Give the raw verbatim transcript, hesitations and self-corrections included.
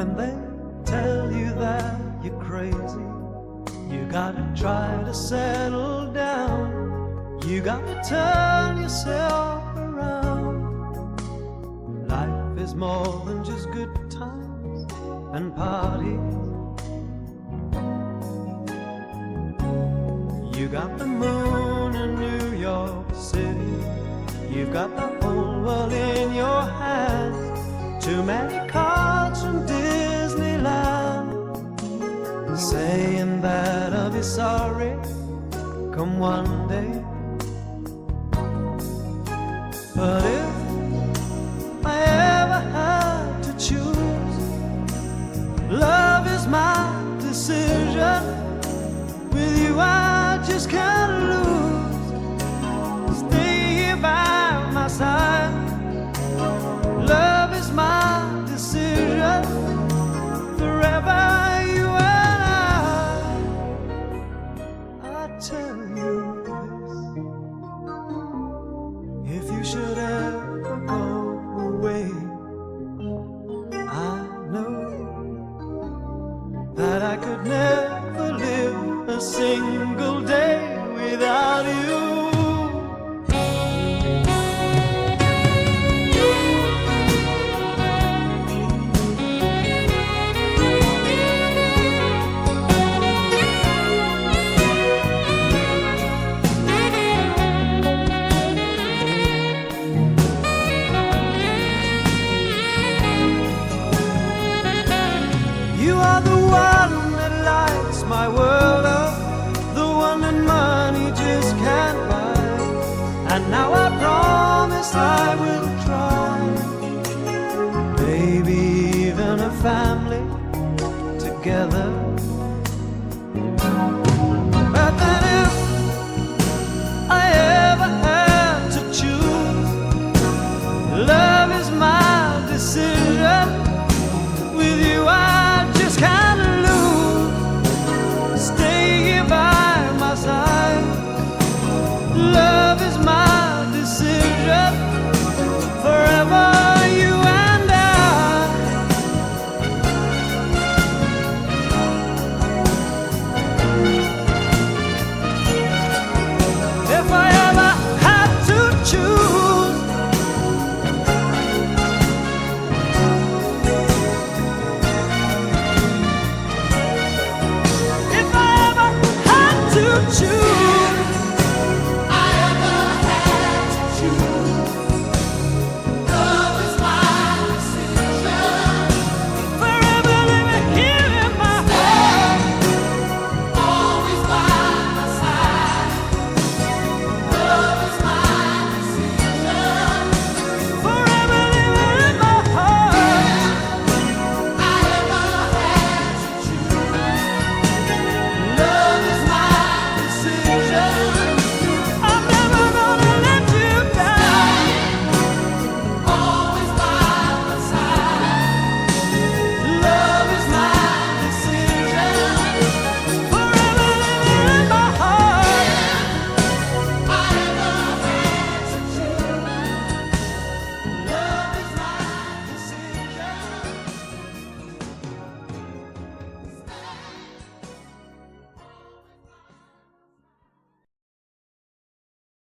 When they tell you that you're crazy, you gotta try to settle down. You gotta turn yourself around. Life is more than just good times and parties. You got the moon in New York City, you've got the whole world in your hands. Too many cards from Disneyland, saying that I'll be sorry come one day. But if I ever had to choose, love is my decision. With you I just can't lose. Stay here by my side. Love is my decision. Forever you and I. I tell you this, if you should ever go away, I know that I could never live a single day without you. You are the one that lights my world up, the one that money just can't buy. And now I promise I will try. Maybe even a family together.